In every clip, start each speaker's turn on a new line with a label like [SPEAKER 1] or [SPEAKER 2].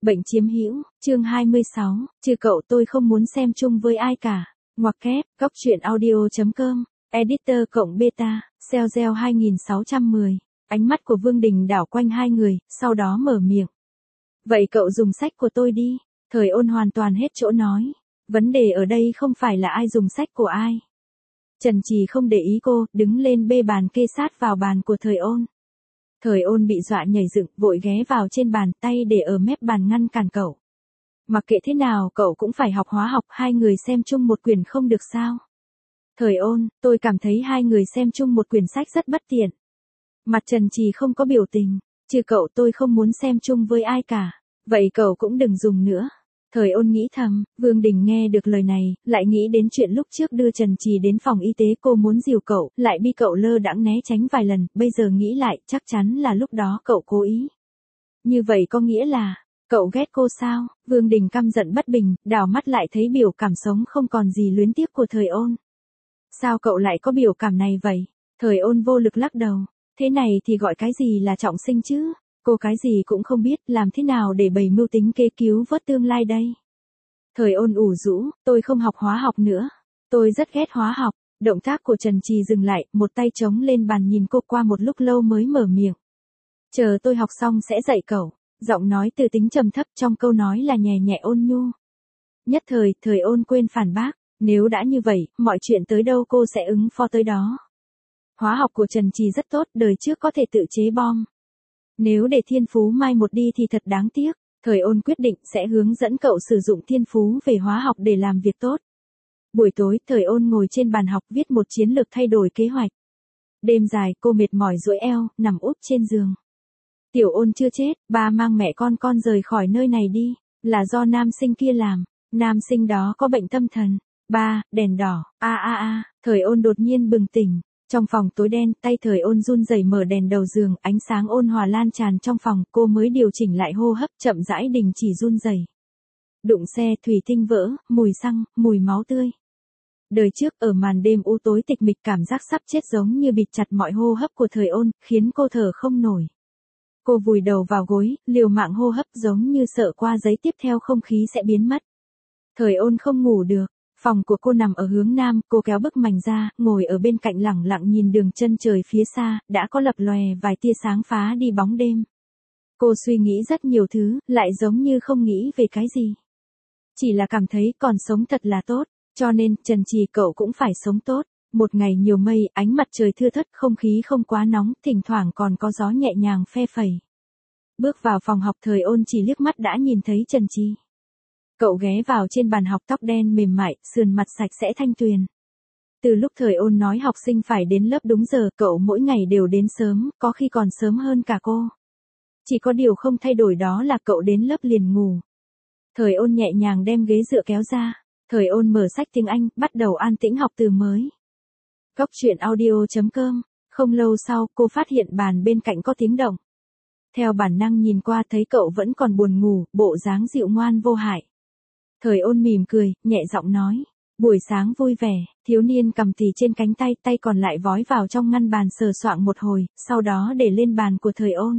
[SPEAKER 1] Bệnh chiếm hữu, chương 26, trừ cậu tôi không muốn xem chung với ai cả. Ngoặc kép, góc truyện audio.com, editor cộng beta, Cell 2610. Ánh mắt của Vương Đình đảo quanh hai người, sau đó mở miệng. Vậy cậu dùng sách của tôi đi. Thời Ôn hoàn toàn hết chỗ nói. Vấn đề ở đây không phải là ai dùng sách của ai. Trần Trì không để ý cô, đứng lên bê bàn kê sát vào bàn của Thời Ôn. Thời Ôn bị dọa nhảy dựng, vội ghé vào trên bàn, tay để ở mép bàn ngăn cản cậu. Mặc kệ thế nào cậu cũng phải học hóa học, hai người xem chung một quyển không được sao? Thời Ôn, tôi cảm thấy hai người xem chung một quyển sách rất bất tiện. Mặt Trần Trì không có biểu tình, trừ cậu tôi không muốn xem chung với ai cả, vậy cậu cũng đừng dùng nữa. Thời Ôn nghĩ thầm, Vương Đình nghe được lời này, lại nghĩ đến chuyện lúc trước đưa Trần Trì đến phòng y tế, cô muốn dìu cậu, lại bị cậu lơ đãng né tránh vài lần, bây giờ nghĩ lại, chắc chắn là lúc đó cậu cố ý. Như vậy có nghĩa là, cậu ghét cô sao? Vương Đình căm giận bất bình, đảo mắt lại thấy biểu cảm sống không còn gì luyến tiếc của Thời Ôn. Sao cậu lại có biểu cảm này vậy? Thời Ôn vô lực lắc đầu, thế này thì gọi cái gì là trọng sinh chứ? Cô cái gì cũng không biết, làm thế nào để bày mưu tính kế cứu vớt tương lai đây? Thời Ôn ủ rũ, tôi không học hóa học nữa. Tôi rất ghét hóa học. Động tác của Trần Trì dừng lại, một tay chống lên bàn nhìn cô qua một lúc lâu mới mở miệng. Chờ tôi học xong sẽ dạy cậu. Giọng nói từ tính trầm thấp, trong câu nói là nhẹ nhẹ ôn nhu. Nhất thời, Thời Ôn quên phản bác. Nếu đã như vậy, mọi chuyện tới đâu cô sẽ ứng phó tới đó. Hóa học của Trần Trì rất tốt, đời trước có thể tự chế bom. Nếu để thiên phú mai một đi thì thật đáng tiếc. Thời Ôn quyết định sẽ hướng dẫn cậu sử dụng thiên phú về hóa học để làm việc tốt. Buổi tối, Thời Ôn ngồi trên bàn học viết một chiến lược thay đổi kế hoạch. Đêm dài, cô mệt mỏi duỗi eo, nằm úp trên giường. Tiểu Ôn chưa chết, ba mang mẹ con rời khỏi nơi này đi, là do nam sinh kia làm. Nam sinh đó có bệnh tâm thần. Ba, đèn đỏ, Thời Ôn đột nhiên bừng tỉnh. Trong phòng tối đen, tay Thời Ôn run rẩy mở đèn đầu giường, ánh sáng ôn hòa lan tràn trong phòng, cô mới điều chỉnh lại hô hấp, chậm rãi đình chỉ run rẩy. Đụng xe, thủy tinh vỡ, mùi xăng, mùi máu tươi. Đời trước ở màn đêm u tối tịch mịch, cảm giác sắp chết giống như bịt chặt mọi hô hấp của Thời Ôn, khiến cô thở không nổi. Cô vùi đầu vào gối, liều mạng hô hấp giống như sợ qua giây tiếp theo không khí sẽ biến mất. Thời Ôn không ngủ được. Phòng của cô nằm ở hướng nam, cô kéo bức mành ra, ngồi ở bên cạnh lẳng lặng nhìn đường chân trời phía xa, đã có lập lòe vài tia sáng phá đi bóng đêm. Cô suy nghĩ rất nhiều thứ, lại giống như không nghĩ về cái gì. Chỉ là cảm thấy còn sống thật là tốt, cho nên, Trần Trì cậu cũng phải sống tốt. Một ngày nhiều mây, ánh mặt trời thưa thớt, không khí không quá nóng, thỉnh thoảng còn có gió nhẹ nhàng phe phẩy. Bước vào phòng học, Thời Ôn chỉ liếc mắt đã nhìn thấy Trần Trì. Cậu ghé vào trên bàn học, tóc đen mềm mại, sườn mặt sạch sẽ thanh tuyền. Từ lúc Thời Ôn nói học sinh phải đến lớp đúng giờ, cậu mỗi ngày đều đến sớm, có khi còn sớm hơn cả cô. Chỉ có điều không thay đổi đó là cậu đến lớp liền ngủ. Thời Ôn nhẹ nhàng đem ghế dựa kéo ra. Thời Ôn mở sách tiếng Anh, bắt đầu an tĩnh học từ mới. Góc truyện audio.com. Không lâu sau, cô phát hiện bàn bên cạnh có tiếng động. Theo bản năng nhìn qua thấy cậu vẫn còn buồn ngủ, bộ dáng dịu ngoan vô hại. Thời Ôn mỉm cười, nhẹ giọng nói. Buổi sáng vui vẻ, thiếu niên cầm tì trên cánh tay, tay còn lại vói vào trong ngăn bàn sờ soạng một hồi, sau đó để lên bàn của Thời Ôn.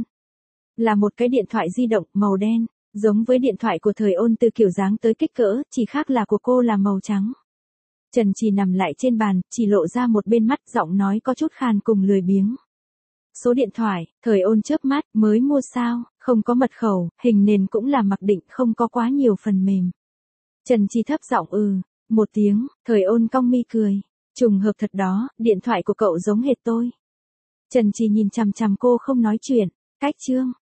[SPEAKER 1] Là một cái điện thoại di động, màu đen, giống với điện thoại của Thời Ôn từ kiểu dáng tới kích cỡ, chỉ khác là của cô là màu trắng. Trần Trì nằm lại trên bàn, chỉ lộ ra một bên mắt, giọng nói có chút khàn cùng lười biếng. Số điện thoại, Thời Ôn chớp mắt, mới mua sao, không có mật khẩu, hình nền cũng là mặc định, không có quá nhiều phần mềm. Trần Trì thấp giọng một tiếng, Thời Ôn cong mi cười. Trùng hợp thật đó, điện thoại của cậu giống hệt tôi. Trần Trì nhìn chằm chằm cô không nói chuyện. Cách chương.